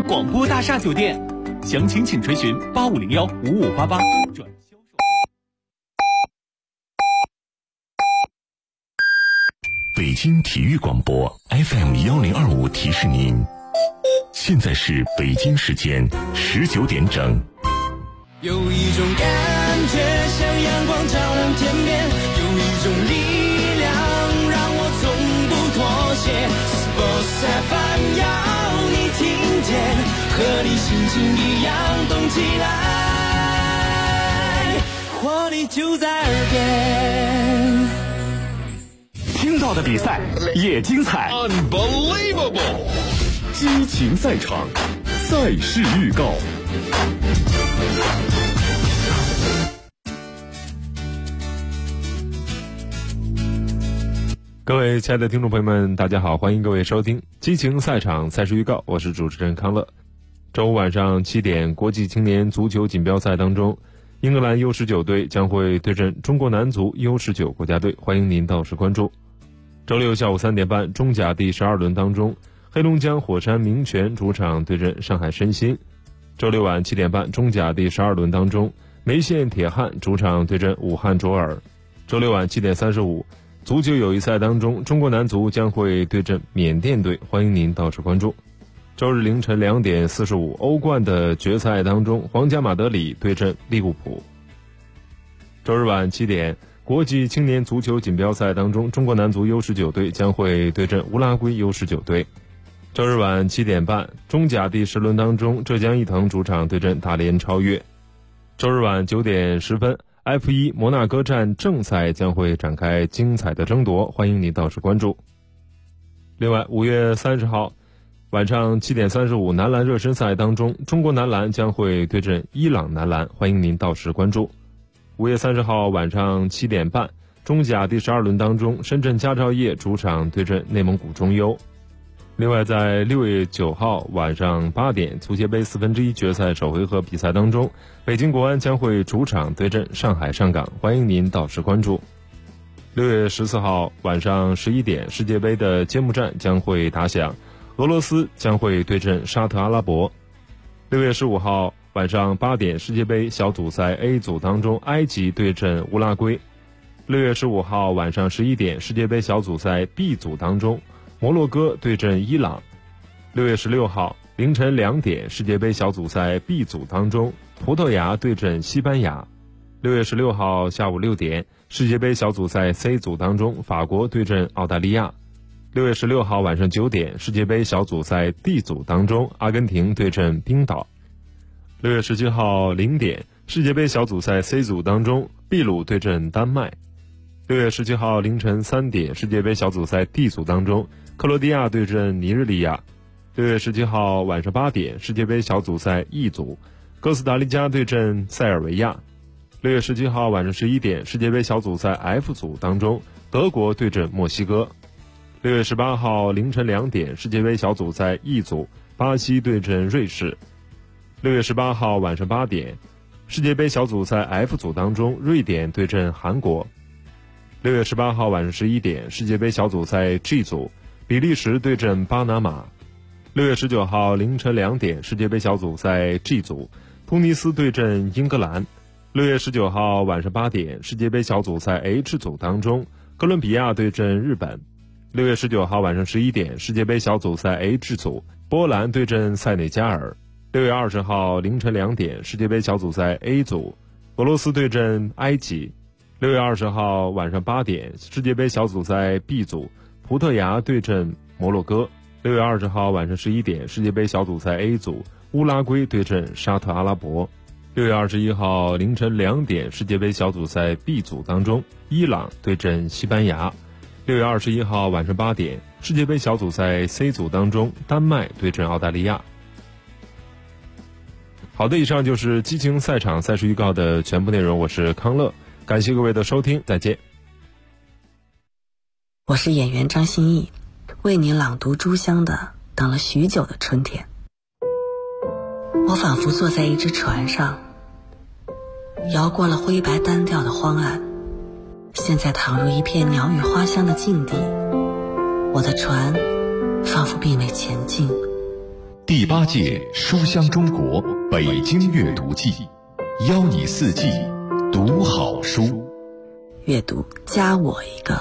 广播大厦酒店，详情请垂询85015588转销售部。 北京体育广播 FM1025提示您，现在是北京时间19点整。 有一种感觉像阳光照亮天边，有一种力量让我从不妥协。Sports FM 要你听见，和你心情一样动起来，活力就在耳边。 听到的比赛也精彩 Unbelievable 激情赛场，赛事预告。 各位亲爱的听众朋友们，大家好，欢迎各位收听激情赛场赛事预告，我是主持人康乐。周五晚上7点，国际青年足球锦标赛当中，英格兰 U19 队将会对阵中国男足 U19 国家队，欢迎您到时关注。周六下午3点半，中甲第12轮当中，黑龙江火山明泉主场对阵上海申鑫。周六晚7点半，中甲第12轮当中，梅县铁汉主场对阵武汉卓尔。周六晚7点35，足球友谊赛当中，中国男足将会对阵缅甸队，欢迎您到时关注。周日凌晨2点45，欧冠的决赛当中，皇家马德里对阵利物浦。周日晚7点，国际青年足球锦标赛当中，中国男足 U19 队将会对阵乌拉圭 U19 队。周日晚7点半，中甲第10轮当中，浙江毅腾主场对阵大连超越。周日晚9点10分，F1 摩纳哥站正赛将会展开精彩的争夺，欢迎你到时关注。另外，5月30号晚上7点35，男篮热身赛当中，中国男篮将会对阵伊朗男篮，欢迎您到时关注。5月30号晚上7点半，中甲第12轮当中，深圳佳兆业主场对阵内蒙古中优。另外，在6月9号晚上8点，足协杯1/4决赛首回合比赛当中，北京国安将会主场对阵上海上港，欢迎您到时关注。6月14号晚上11点，世界杯的揭幕战将会打响，俄罗斯将会对阵沙特阿拉伯。6月15号晚上8点，世界杯小组赛 A 组当中，埃及对阵乌拉圭。6月15号晚上11点，世界杯小组赛 B 组当中，摩洛哥对阵伊朗。6月16号凌晨2点，世界杯小组赛 B 组当中，葡萄牙对阵西班牙。6月16号下午6点，世界杯小组赛 C 组当中，法国对阵澳大利亚。6月16号晚上9点，世界杯小组赛 D 组当中，阿根廷对阵冰岛。6月17号0点，世界杯小组赛 C 组当中，秘鲁对阵丹麦。6月17号凌晨3点，世界杯小组赛 D 组当中，克罗地亚对阵尼日利亚。6月17号晚上8点，世界杯小组赛 E 组，哥斯达黎加对阵塞尔维亚。6月17号晚上11点，世界杯小组赛 F 组当中，德国对阵墨西哥。6月18号凌晨2点，世界杯小组赛 E 组，巴西对阵瑞士。6月18号晚上8点，世界杯小组赛 F 组当中，瑞典对阵韩国。6月18号晚上11点，世界杯小组赛 G 组，比利时对阵巴拿马。6月19号凌晨2点，世界杯小组赛 G 组，突尼斯对阵英格兰。6月19号晚上8点，世界杯小组赛 H 组当中，哥伦比亚对阵日本。6月19号晚上11点，世界杯小组赛 H 组，波兰对阵塞内加尔。6月20号凌晨2点，世界杯小组赛 A 组，俄罗斯对阵埃及。6月20号晚上8点，世界杯小组赛 B 组，葡萄牙对阵摩洛哥。6月20号晚上11点，世界杯小组赛 A 组，乌拉圭对阵沙特阿拉伯。6月21号凌晨2点，世界杯小组赛 B 组当中，伊朗对阵西班牙。6月21号晚上8点，世界杯小组赛 C 组当中，丹麦对阵澳大利亚。好的，以上就是激情赛场赛事预告的全部内容，我是康乐，感谢各位的收听，再见。 我是演员张歆艺，为你朗读朱湘的《等了许久的春天》。我仿佛坐在一只船上，摇过了灰白单调的荒岸，现在躺入一片鸟语花香的境地，我的船仿佛并未前进， 第8届书香中国北京阅读季，邀你4季读好书。 阅读加我一个。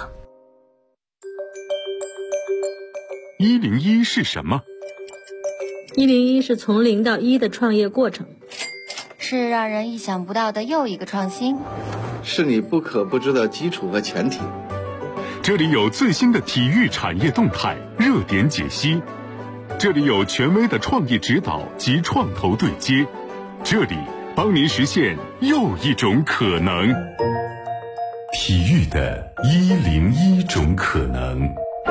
101是什么 ？101是从0到1的创业过程， 是让人意想不到的又一个创新， 是你不可不知的基础和前提。 这里有最新的体育产业动态、热点解析，这里有权威的创业指导及创投对接，这里帮您实现又一种可能。体育的101种可能。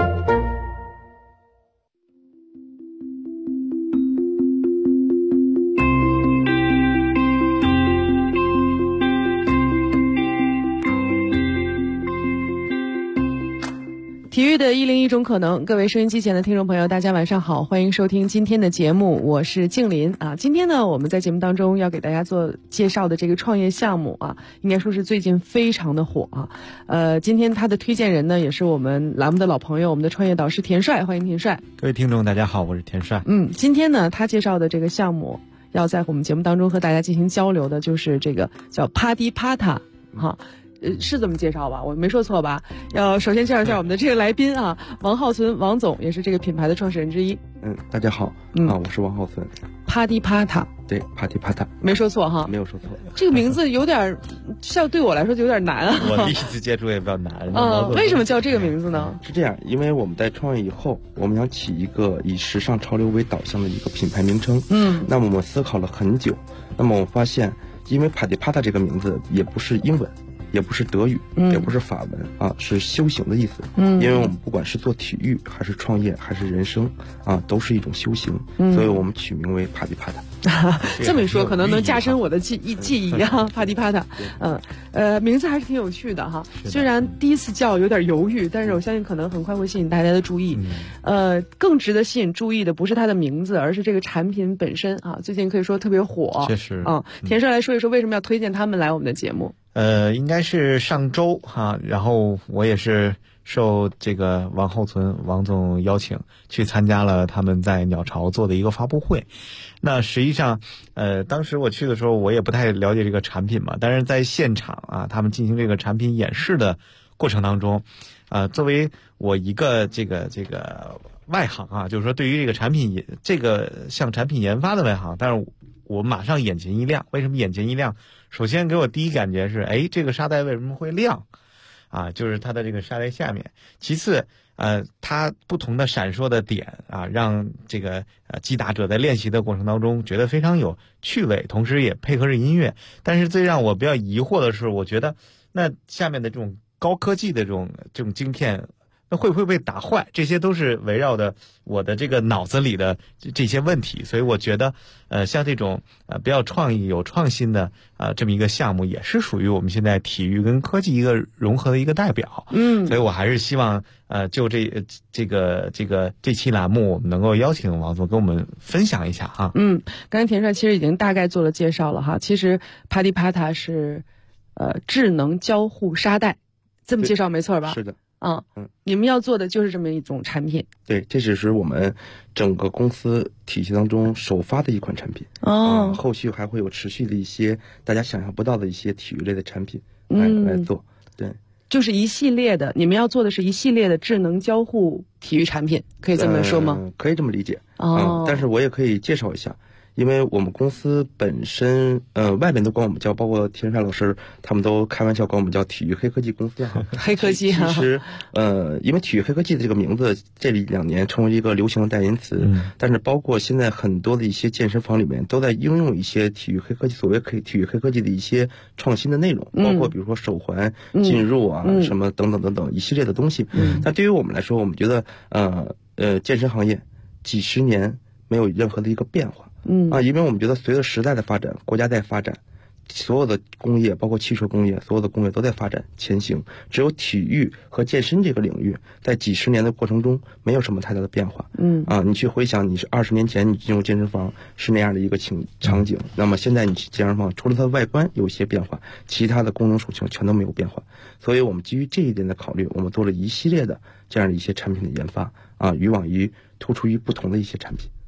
体育的101种可能，各位收音机前的听众朋友，大家晚上好，欢迎收听今天的节目，我是静林啊。今天呢，我们在节目当中要给大家做介绍的这个创业项目啊，应该说是最近非常的火啊。今天他的推荐人呢，也是我们栏目的老朋友，我们的创业导师田帅，欢迎田帅。 各位听众，大家好，我是田帅。 今天呢，他介绍的这个项目，要在我们节目当中和大家进行交流的，就是这个叫帕迪帕塔哈。是这么介绍吧？我没说错吧？要首先介绍一下我们的这个来宾啊，王浩存王总，也是这个品牌的创始人之一。 大家好，我是王浩存。 帕迪帕塔， 对，帕迪帕塔， 没说错哈， 没有说错。 这个名字有点像，对我来说就有点难啊。 我第一次接触也比较难。 为什么叫这个名字呢？ 是这样，因为我们在创业以后，我们想起一个以时尚潮流为导向的一个品牌名称。那么我们思考了很久，那么我发现，因为帕迪帕塔这个名字也不是英文。也不是德语，也不是法文啊，是修行的意思。因为我们不管是做体育，还是创业，还是人生啊，都是一种修行。所以我们取名为帕迪帕塔。 这么一说，可能能加深我的记忆啊，帕迪帕塔。名字还是挺有趣的哈。虽然第一次叫有点犹豫，但是我相信可能很快会吸引大家的注意。更值得吸引注意的不是它的名字，而是这个产品本身啊。最近可以说特别火。 确实田帅来说一说为什么要推荐他们来我们的节目。 应该是上周哈，然后我也是受这个王浩存王总邀请去参加了他们在鸟巢做的一个发布会。那实际上当时我去的时候我也不太了解这个产品嘛，但是在现场啊，他们进行这个产品演示的过程当中作为我一个这个外行啊，就是说对于这个产品这个像产品研发的外行，但是我马上眼前一亮。为什么眼前一亮？首先给我第一感觉是，这个沙袋为什么会亮啊？就是它的这个沙袋下面。其次它不同的闪烁的点啊，让这个击打者在练习的过程当中觉得非常有趣味，同时也配合着音乐。但是最让我比较疑惑的是，我觉得那下面的这种高科技的这种晶片，那会不会被打坏？这些都是围绕着我的这个脑子里的这些问题。所以我觉得像这种比较创意有创新的这么一个项目，也是属于我们现在体育跟科技一个融合的一个代表。所以我还是希望就这期栏目，我们能够邀请王总跟我们分享一下哈。 刚才田帅其实已经大概做了介绍了哈。其实帕迪帕塔是智能交互沙袋，这么介绍没错吧？ 是的。 你们要做的就是这么一种产品。 对，这只是我们整个公司体系当中首发的一款产品。后续还会有持续的一些大家想象不到的一些体育类的产品来做。对， 就是一系列的，你们要做的是一系列的智能交互体育产品，可以这么说吗？ 可以这么理解。但是我也可以介绍一下。因为我们公司本身，外面都管我们叫，包括田帅老师，他们都开玩笑管我们叫体育黑科技公司哈。 黑科技哈。 其实，因为体育黑科技的这个名字，这2年成为一个流行的代言词。但是，包括现在很多的一些健身房里面都在应用一些体育黑科技，所谓体育黑科技的一些创新的内容，包括比如说手环进入啊，什么等等等等一系列的东西。但对于我们来说，我们觉得，健身行业几十年没有任何的一个变化。因为我们觉得随着时代的发展，国家在发展，所有的工业，包括汽车工业，所有的工业都在发展前行。只有体育和健身这个领域，在几十年的过程中没有什么太大的变化。你去回想，你是20年前你进入健身房是那样的一个场景，那么现在你去健身房，除了它的外观有一些变化，其他的功能属性全都没有变化。所以我们基于这一点的考虑，我们做了一系列的这样的一些产品的研发，于往于突出于不同的一些产品。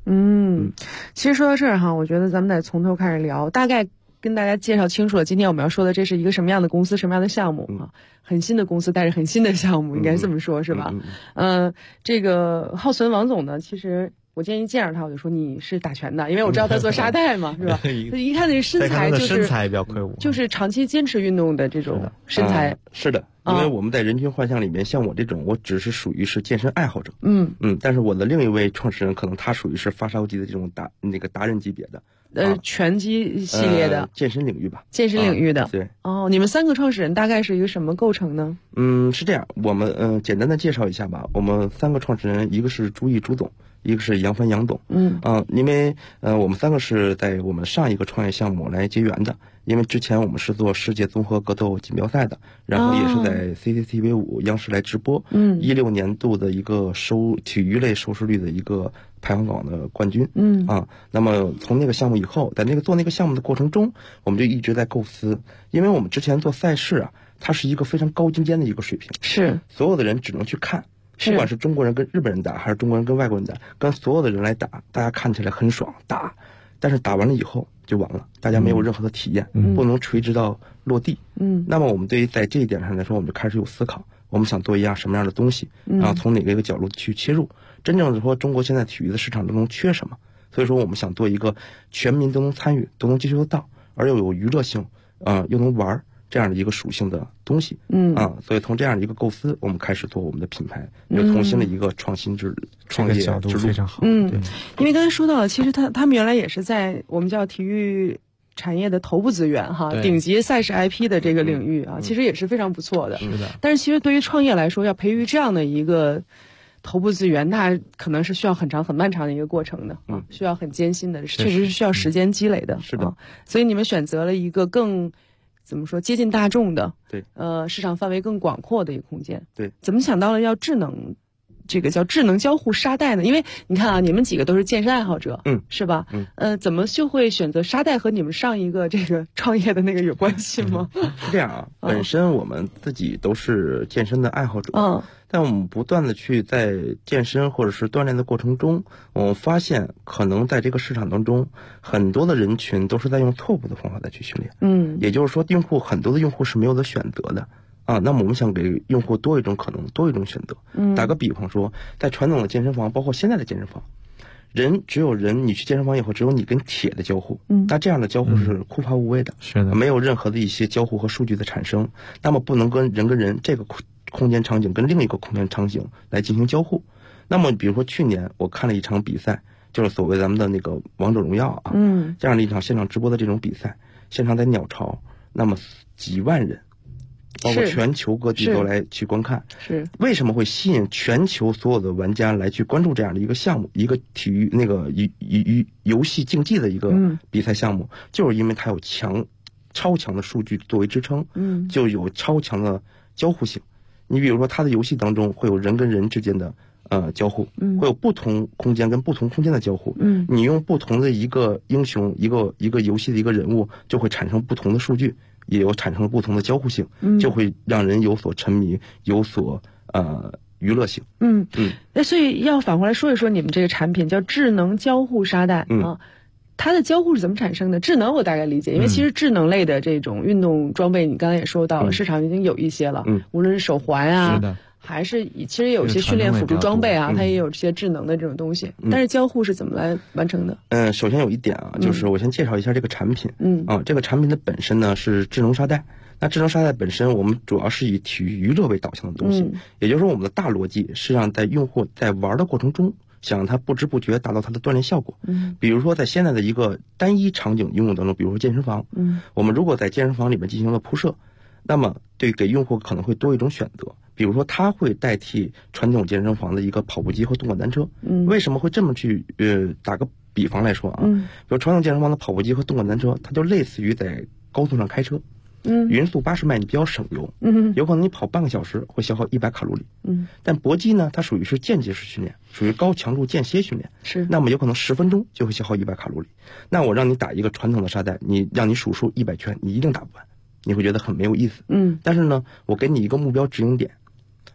其实说到这儿哈，我觉得咱们得从头开始聊，大概跟大家介绍清楚了今天我们要说的这是一个什么样的公司，什么样的项目啊？很新的公司带着很新的项目，应该这么说是吧？这个浩存王总呢，其实我今天一见着他我就说你是打拳的，因为我知道他做沙袋嘛，是吧？一看那身材就是身材比较魁梧， 就是长期坚持运动的这种身材。 是的，因为我们在人群画像里面，像我这种，我只是属于是健身爱好者。但是我的另一位创始人可能他属于是发烧级的这种达人级别的。 拳击系列的健身领域吧， 健身领域的。 对。 你们3个创始人大概是一个什么构成呢？ 是这样，我们简单的介绍一下吧。我们3个创始人，一个是朱毅朱总，一个是杨帆杨总。因为我们3个是在我们上一个创业项目来结缘的。因为之前我们是做世界综合格斗锦标赛的，然后也是在 CCTV5 央视来直播。16年度的一个体育类收视率的一个排行榜的冠军。那么从那个项目以后，在做那个项目的过程中，我们就一直在构思，因为我们之前做赛事啊，它是一个非常高精尖的一个水平， 是所有的人只能去看，不管是中国人跟日本人打，还是中国人跟外国人打，跟所有的人来打，大家看起来很爽打，但是打完了以后就完了，大家没有任何的体验，不能垂直到落地。那么我们对于在这一点上来说，我们就开始有思考，我们想做一样什么样的东西，然后从哪个一个角度去切入。真正的说，中国现在体育的市场当中缺什么？所以说我们想做一个全民都能参与、都能接触得到，而又有娱乐性，又能玩这样的一个属性的东西。所以从这样的一个构思，我们开始做我们的品牌，又重新的一个创业之路， 非常好。 对，因为刚才说到了，其实他们原来也是在我们叫体育产业的头部资源哈，顶级赛事 IP 的这个领域啊，其实也是非常不错的。 是的。 但是其实对于创业来说，要培育这样的一个头部资源，那可能是需要很长很漫长的一个过程的，需要很艰辛的，确实是需要时间积累的。 是的。 所以你们选择了一个更怎么说接近大众的， 对， 市场范围更广阔的一个空间。 对。 怎么想到了要这个叫智能交互沙袋呢？因为你看啊，你们几个都是健身爱好者，是吧？怎么就会选择沙袋？和你们上一个这个创业的那个有关系吗？ 是这样啊，本身我们自己都是健身的爱好者，但我们不断的去在健身或者是锻炼的过程中，我们发现可能在这个市场当中，很多的人群都是在用错误的方法再去训练。也就是说，很多的用户是没有的选择的。那么我们想给用户多一种可能，多一种选择。打个比方说，在传统的健身房，包括现在的健身房，只有人，你去健身房以后，只有你跟铁的交互。那这样的交互是枯乏无味的， 是的， 没有任何的一些交互和数据的产生。那么不能跟人这个空间场景跟另一个空间场景来进行交互。那么比如说去年我看了一场比赛，就是所谓咱们的那个王者荣耀啊，这样的一场现场直播的这种比赛，现场在鸟巢，那么几万人，包括全球各地都来去观看。 是为什么会吸引全球所有的玩家来去关注这样的一个项目，一个体育那个游戏竞技的一个比赛项目，就是因为它有超强的数据作为支撑，就有超强的交互性。你比如说，它的游戏当中会有人跟人之间的交互，会有不同空间跟不同空间的交互。你用不同的一个英雄，一个游戏的一个人物，就会产生不同的数据，也有产生不同的交互性，就会让人有所沉迷，有所娱乐性。 那所以要反过来说一说你们这个产品叫智能交互沙袋啊。它的交互是怎么产生的？智能我大概理解，因为其实智能类的这种运动装备，你刚才也说到了，市场已经有一些了，无论是手环啊，还是其实有一些训练辅助装备啊，它也有这些智能的这种东西。但是交互是怎么来完成的？ 首先有一点啊，就是我先介绍一下这个产品。这个产品的本身呢是智能沙袋。那智能沙袋本身，我们主要是以体育娱乐为导向的东西，也就是说我们的大逻辑是让在用户在玩的过程中，想让他不知不觉达到他的锻炼效果。比如说在现在的一个单一场景应用当中，比如说健身房，我们如果在健身房里面进行了铺设，那么给用户可能会多一种选择。比如说它会代替传统健身房的一个跑步机和动感单车。为什么会这么去打个比方来说啊，比如传统健身房的跑步机和动感单车，它就类似于在高速上开车。匀速80迈你比较省油，有可能你跑半个小时会消耗100卡路里，但搏击呢，它属于是间接式训练，属于高强度间歇训练，那么有可能10分钟就会消耗100卡路里。那我让你打一个传统的沙袋，让你数100圈，你一定打不完，你会觉得很没有意思。但是呢，我给你一个目标指引点，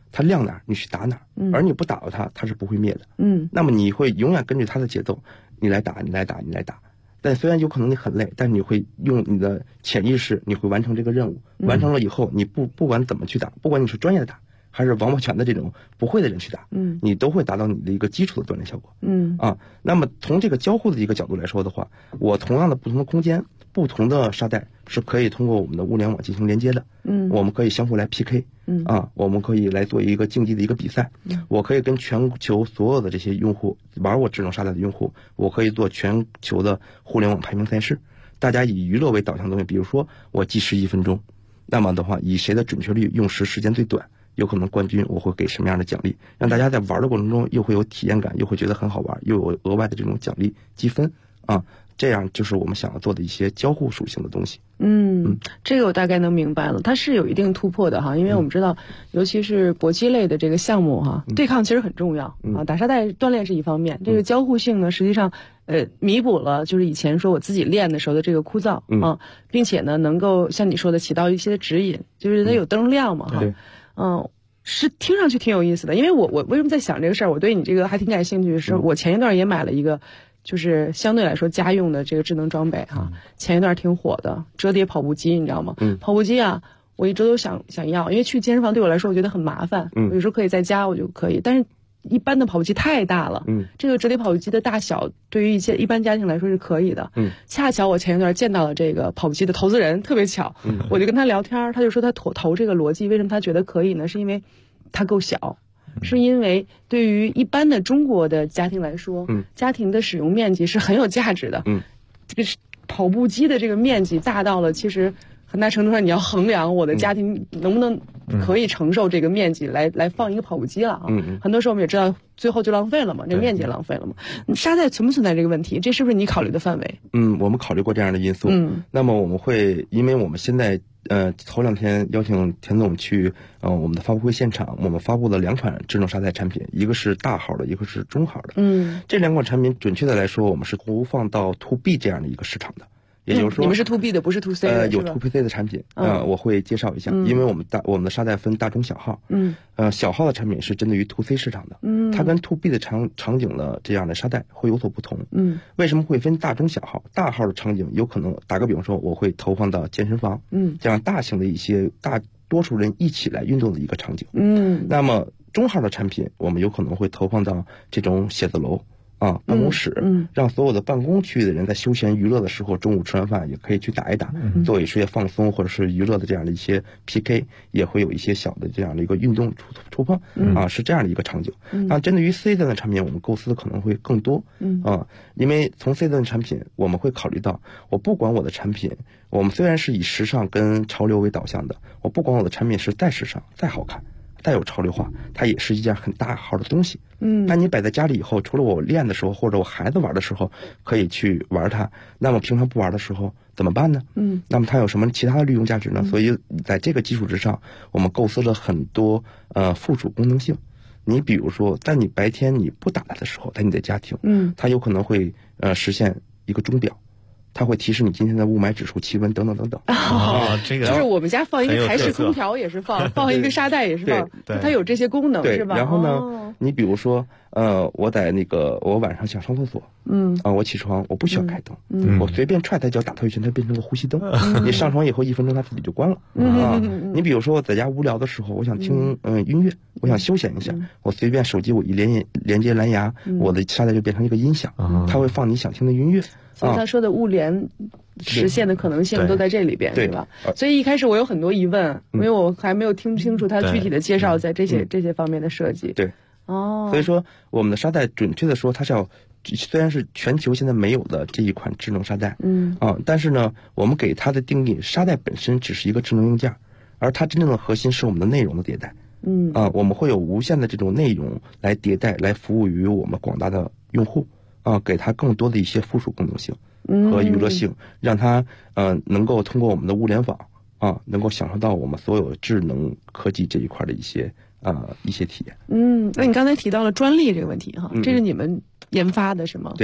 它亮哪儿你去打哪儿，而你不打到它，它是不会灭的。那么你会永远根据它的节奏，你来打。但虽然有可能你很累，但你会用你的潜意识，你会完成这个任务。完成了以后，你不管怎么去打，不管你是专业的打，还是王八拳的这种不会的人去打，你都会达到你的一个基础的锻炼效果。那么从这个交互的一个角度来说的话，我同样的不同的空间、不同的沙袋是可以通过我们的物联网进行连接的。我们可以相互来 PK。我们可以来做一个竞技的一个比赛。我可以跟全球所有的这些用户玩我智能沙袋的用户，我可以做全球的互联网排名赛事。大家以娱乐为导向的东西，比如说我计时1分钟，那么的话，以谁的准确率用时间最短，有可能冠军，我会给什么样的奖励，让大家在玩的过程中又会有体验感，又会觉得很好玩，又有额外的这种奖励积分这样就是我们想要做的一些交互属性的东西。 这个我大概能明白了，它是有一定突破的哈，因为我们知道，尤其是搏击类的这个项目哈，对抗其实很重要打沙袋锻炼是一方面，这个交互性呢，实际上弥补了就是以前说我自己练的时候的这个枯燥并且呢，能够像你说的起到一些指引，就是它有灯亮嘛是听上去挺有意思的。因为我为什么在想这个事儿，我对你这个还挺感兴趣的是，我前一段也买了一个。就是相对来说家用的这个智能装备前一段挺火的折叠跑步机，你知道吗？跑步机啊，我一直都想要，因为去健身房对我来说我觉得很麻烦，我有时候可以在家我就可以，但是一般的跑步机太大了，这个折叠跑步机的大小对于一般家庭来说是可以的。恰巧我前一段见到了这个跑步机的投资人，特别巧，我就跟他聊天，他就说他投这个逻辑，为什么他觉得可以呢？是因为它够小。是因为对于一般的中国的家庭来说，家庭的使用面积是很有价值的。这个跑步机的这个面积大到了，其实很大程度上你要衡量我的家庭能不能可以承受这个面积来放一个跑步机了很多时候我们也知道，最后就浪费了嘛，这个面积也浪费了嘛。沙袋存不存在这个问题？这是不是你考虑的范围？ 我们考虑过这样的因素。那么我们会，因为我们现在头2天邀请田总去我们的发布会现场，我们发布了2款智能沙袋产品，一个是大号的，一个是中号的。这2款产品准确的来说，我们是投放到 to B 这样的一个市场的。也就是说， 你们是 to B 的，不是 to C 的， 有 to C 的产品，我会介绍一下，因为我们的沙袋分大中小号，小号的产品是针对于 to C 市场的，它跟 to B 的场景的这样的沙袋会有所不同，为什么会分大中小号？大号的场景有可能，打个比方说，我会投放到健身房，这样大型的一些大多数人一起来运动的一个场景，那么中号的产品，我们有可能会投放到这种写字楼。办公室，让所有的办公区域的人在休闲娱乐的时候，中午吃完饭也可以去打一打，做一些放松或者是娱乐的这样的一些 PK， 也会有一些小的这样的一个运动触碰，是这样的一个场景。那针对于 C 端的产品，我们构思的可能会更多，因为从 C 端的产品，我们会考虑到，我不管我的产品，我们虽然是以时尚跟潮流为导向的，我不管我的产品是再时尚、再好看。再有潮流化，它也是一件很大号的东西。那你摆在家里以后，除了我练的时候或者我孩子玩的时候可以去玩它，那么平常不玩的时候怎么办呢？那么它有什么其他的利用价值呢？所以在这个基础之上，我们构思了很多附属功能性。你比如说，在你白天你不打它的时候，在你的家庭，它有可能会实现一个钟表。它会提示你今天的雾霾指数、气温等等等等。 这个就是我们家放一个台式空调也是放一个沙袋也是放，它有这些功能是吧？ 然后呢，你比如说，我在我晚上想上厕所，我起床我不需要开灯，我随便踹脚打它一拳，它变成个呼吸灯。你上床以后1分钟它自己就关了。你比如说我在家无聊的时候，我想听音乐，我想休闲一下，我随便手机我一连接蓝牙，我的沙袋就变成一个音响，它会放你想听的音乐。 所以他说的物联实现的可能性都在这里边，对吧？所以一开始我有很多疑问，因为我还没有听清楚他具体的介绍在这些方面的设计。 对，所以说我们的沙袋准确的说，它是虽然是全球现在没有的这一款智能沙袋，但是呢，我们给它的定义，沙袋本身只是一个智能硬件，而它真正的核心是我们的内容的迭代。我们会有无限的这种内容来迭代，来服务于我们广大的用户。给它更多的一些附属功能性和娱乐性，让它能够通过我们的物联网能够享受到我们所有智能科技这一块的一些体验。 那你刚才提到了专利这个问题哈，这是你们研发的是吗？ 对，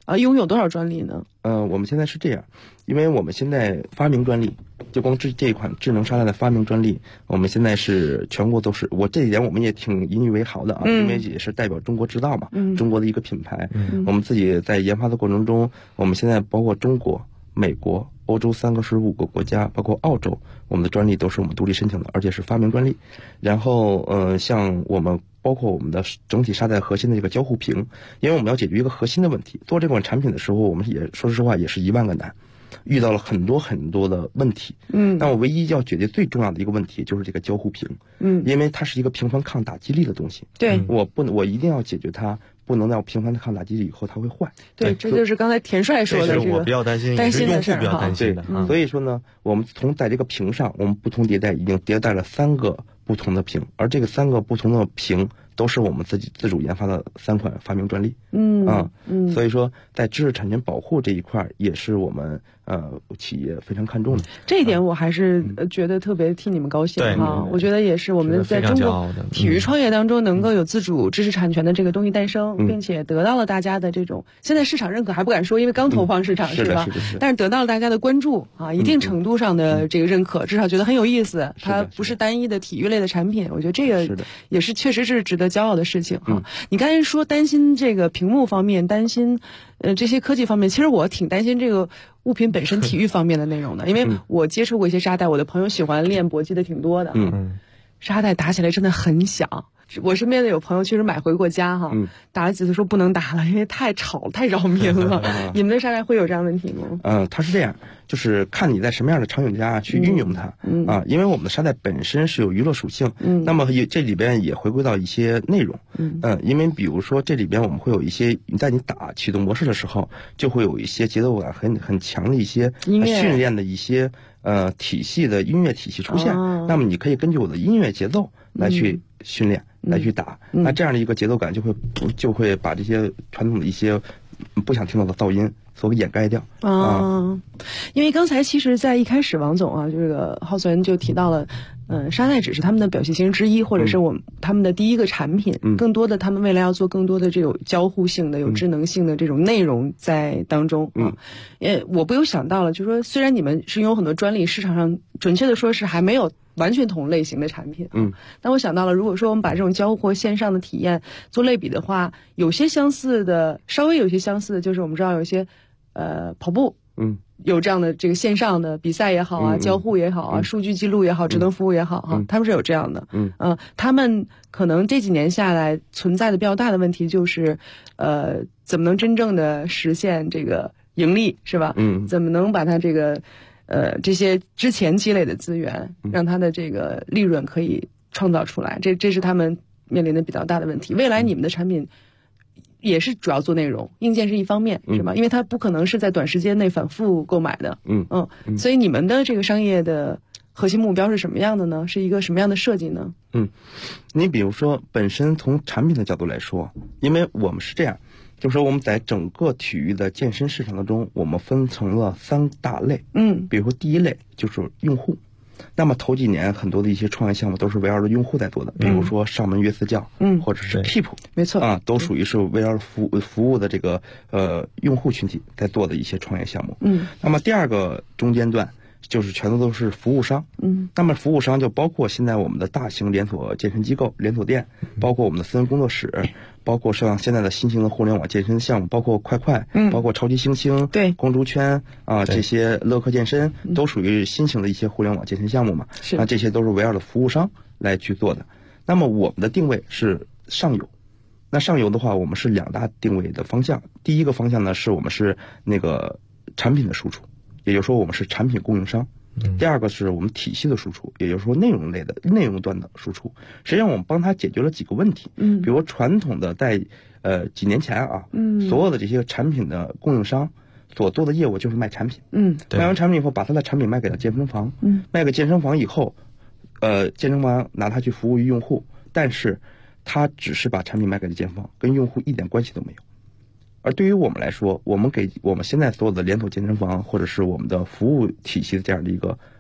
拥有多少专利呢？ 我们现在是这样，因为我们现在发明专利，就光这一款智能沙袋的发明专利，我们现在是全国都是，我这一点我们也挺引以为豪的啊，因为也是代表中国制造嘛，中国的一个品牌。我们自己在研发的过程中，我们现在包括中国、美国、欧洲35个国家，包括澳洲，我们的专利都是我们独立申请的，而且是发明专利。然后像我们包括我们的整体沙袋核心的这个交互屏，因为我们要解决一个核心的问题，做这款产品的时候，我们也说实话也是1万个难，遇到了很多很多的问题。但我唯一要解决最重要的一个问题就是这个交互屏。因为它是一个频繁抗打击力的东西。 对， 我一定要解决它。不能到频繁的抗打击力以后它会坏。 对，这就是刚才田帅说的这个我比较担心，也是用户比较担心的。 所以说呢，我们在这个屏上，我们不同迭代已经迭代了3个不同的屏，而这个3个不同的屏都是我们自主研发的3款发明专利。所以说在知识产权保护这一块也是我们企业非常看重的。 这一点我还是觉得特别替你们高兴哈。我觉得也是我们在中国体育创业当中能够有自主知识产权的这个东西诞生，并且得到了大家的这种现在市场认可还不敢说，因为刚投放市场是吧？但是得到了大家的关注啊，一定程度上的这个认可，至少觉得很有意思。它不是单一的体育类的产品，我觉得这个也是确实是值得骄傲的事情哈。你刚才说担心这个屏幕方面，担心这些科技方面，其实我挺担心这个物品本身体育方面的内容的，因为我接触过一些沙袋，我的朋友喜欢练搏击的挺多的。沙袋打起来真的很响。我身边的有朋友确实买回过家哈，打了几次说不能打了，因为太吵太扰民了。你们的沙袋会有这样问题吗？ 它是这样，就是看你在什么样的场景下去运用它。因为我们的沙袋本身是有娱乐属性，那么这里边也回归到一些内容。因为比如说这里边我们会有一些，在你打启动模式的时候，就会有一些节奏感很强的一些训练的一些体系的音乐体系出现。那么你可以根据我的音乐节奏来去训练。来去打，那这样的一个节奏感就会把这些传统的一些不想听到的噪音所给掩盖掉因为刚才其实在一开始王总啊，这个浩存就提到了沙袋只是他们的表现形式之一，或者是他们的第一个产品，更多的他们未来要做更多的这种交互性的有智能性的这种内容在当中我不由想到了，就是说虽然你们是拥有很多专利，市场上准确的说是还没有完全同类型的产品但我想到了，如果说我们把这种交互或线上的体验做类比的话，有些相似的，稍微有些相似的，就是我们知道有些跑步有这样的这个线上的比赛也好啊，交互也好啊，数据记录也好，智能服务也好他们是有这样的他们可能这几年下来存在的比较大的问题就是怎么能真正的实现这个盈利是吧？怎么能把它这个这些之前积累的资源，让它的这个利润可以创造出来，这是他们面临的比较大的问题。未来你们的产品也是主要做内容，硬件是一方面，是吧？因为它不可能是在短时间内反复购买的。所以你们的这个商业的核心目标是什么样的呢？是一个什么样的设计呢？ 你比如说本身从产品的角度来说，因为我们是这样，就是说我们在整个体育的健身市场当中，我们分成了3大类。比如说第一类就是用户，那么头几年很多的一些创业项目都是围绕着用户在做的，比如说上门约私教，或者是 Keep， 没错都属于是围绕服务的这个用户群体在做的一些创业项目。那么第二个中间段就是全都是服务商。那么服务商就包括现在我们的大型连锁健身机构、连锁店，包括我们的私人工作室，包括像现在的新型的互联网健身项目，包括快，包括超级星星、公主圈这些乐客健身都属于新型的一些互联网健身项目嘛。那这些都是围绕着服务商来去做的。那么我们的定位是上游。那上游的话，我们是2大定位的方向。第一个方向呢，是我们是那个产品的输出，也就是说我们是产品供应商。第二个是我们体系的输出，也就是说内容类的内容端的输出。实际上我们帮他解决了几个问题。比如传统的在几年前所有的这些产品的供应商所做的业务就是卖产品。卖完产品以后，把他的产品卖给了健身房。卖给健身房以后，健身房拿它去服务于用户，但是他只是把产品卖给了健身房，跟用户一点关系都没有。而对于我们来说，我们给我们现在所有的连锁健身房或者是我们的服务体系的这样的一个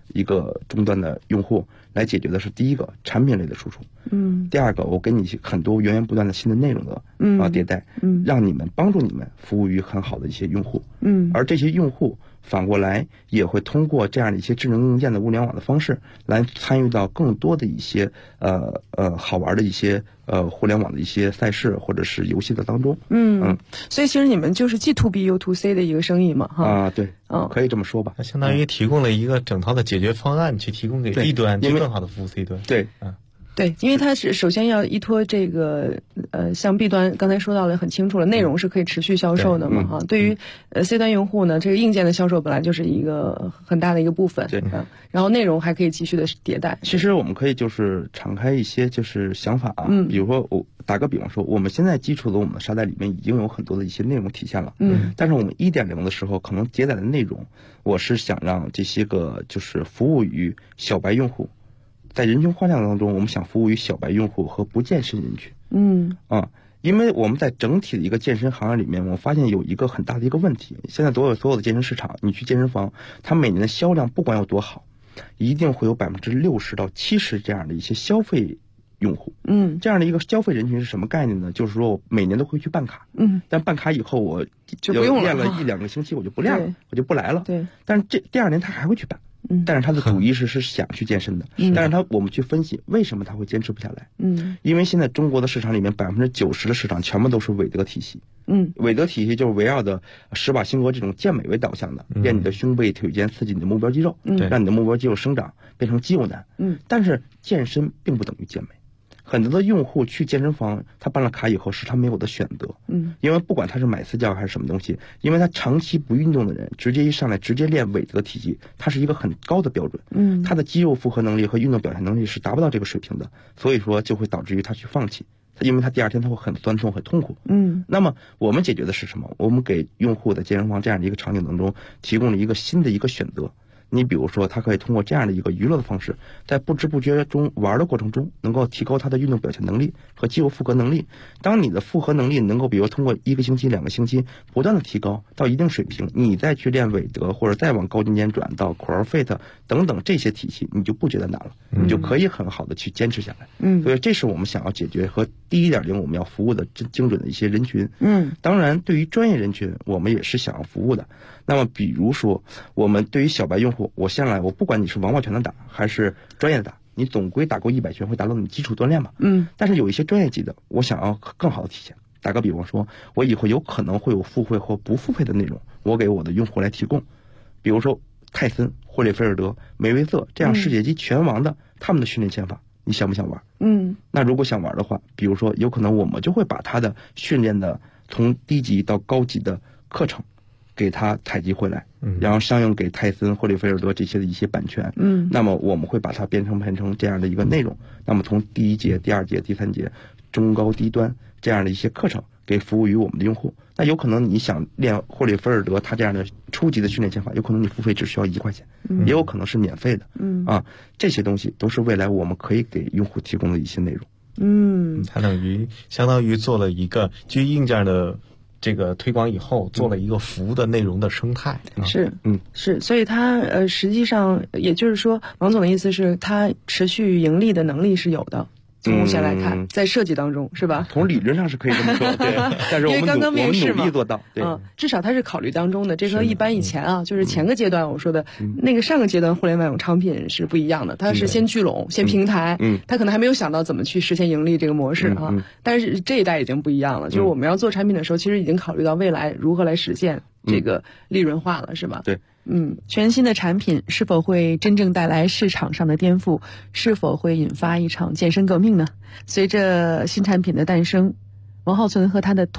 一个终端的用户来解决的是第一个产品类的输出，第二个我给你很多源源不断的新的内容的迭代，让你们帮助你们服务于很好的一些用户，而这些用户反过来也会通过这样的一些智能硬件的物联网的方式来参与到更多的一些好玩的一些互联网的一些赛事或者是游戏的当中。 所以其实你们就是既 to B 又 to C 的一个生意嘛，哈。 对，可以这么说吧。 它相当于提供了一个整套的解决方案，去提供给 B 端，去更好的服务 C 端。 对， 对，因为它是首先要依托这个像 B 端刚才说到的很清楚了，内容是可以持续销售的嘛，哈。对于C 端用户呢，这个硬件的销售本来就是一个很大的一个部分， 对， 然后内容还可以继续的迭代。 其实我们可以就是敞开一些就是想法啊，比如说我打个比方说，我们现在基础的我们的沙袋里面已经有很多的一些内容体现了，但是我们 1.0 的时候可能迭代的内容，我是想让这些个就是服务于小白用户。在人群画像当中，我们想服务于小白用户和不健身人群。因为我们在整体的一个健身行业里面，我发现有一个很大的一个问题，现在所有的健身市场，你去健身房，它每年的销量不管有多好，一定会有60%到70%这样的一些消费用户。这样的一个消费人群是什么概念呢？就是说我每年都会去办卡，但办卡以后我就不用了， 练了1-2个星期我就不练了，我就不来了。 对， 但是第2年他还会去办。但是他的主意识是想去健身的，但是我们去分析为什么他会坚持不下来。因为现在中国的市场里面90%的市场全部都是韦德体系。韦德体系就是围绕的施瓦辛格这种健美为导向的，练你的胸背腿间，刺激你的目标肌肉，让你的目标肌肉生长变成肌肉男。但是健身并不等于健美。很多的用户去健身房，他办了卡以后是他没有的选择，因为不管他是买私教还是什么东西，因为他长期不运动的人，直接一上来直接练韦德体系，它是一个很高的标准，他的肌肉负荷能力和运动表现能力是达不到这个水平的，所以说就会导致于他去放弃，因为他第2天他会很酸痛很痛苦。那么我们解决的是什么？我们给用户在健身房这样的一个场景当中提供了一个新的一个选择。你比如说他可以通过这样的一个娱乐的方式，在不知不觉中玩的过程中能够提高他的运动表现能力和肌肉复合能力。当你的复合能力能够比如通过1个星期2个星期不断的提高到一定水平，你再去练韦德或者再往高精尖转到 CrossFit 等等这些体系，你就不觉得难了，你就可以很好的去坚持下来。所以这是我们想要解决和第1.0我们要服务的精准的一些人群。当然对于专业人群我们也是想要服务的。那么比如说我们对于小白用户，我先来，我不管你是王八拳的打还是专业的打，你总归打够100拳会达到你基础锻炼嘛。但是有一些专业级的，我想要更好的体现。打个比方说，我以后有可能会有付费或不付费的内容，我给我的用户来提供。比如说泰森、霍利菲尔德、梅维瑟这样世界级拳王的他们的训练拳法，你想不想玩？那如果想玩的话，比如说有可能我们就会把他的训练的从低级到高级的课程给他采集回来，然后相应给泰森、霍利菲尔德这些的一些版权。那么我们会把它编成这样的一个内容。那么从第1节、第2节、第3节，中高低端这样的一些课程给服务于我们的用户。那有可能你想练霍利菲尔德他这样的初级的训练拳法，有可能你付费只需要1块钱，也有可能是免费的。这些东西都是未来我们可以给用户提供的一些内容。 它相当于做了一个基于硬件的这个推广以后，做了一个服务的内容的生态。 是，所以它实际上也就是说，王总的意思是，它持续盈利的能力是有的。从目前来看，在设计当中是吧？ 从理论上是可以这么说，对。但是我们努力做到，对。 至少它是考虑当中的。这和一般以前啊，就是前个阶段我说的那个上个阶段互联网有商品是不一样的，它是先聚拢，先平台，它可能还没有想到怎么去实现盈利这个模式啊。但是这一代已经不一样了，就是我们要做产品的时候，其实已经考虑到未来如何来实现这个利润化了，是吧？ 对。 全新的产品是否会真正带来市场上的颠覆？是否会引发一场健身革命呢？随着新产品的诞生，王浩存和他的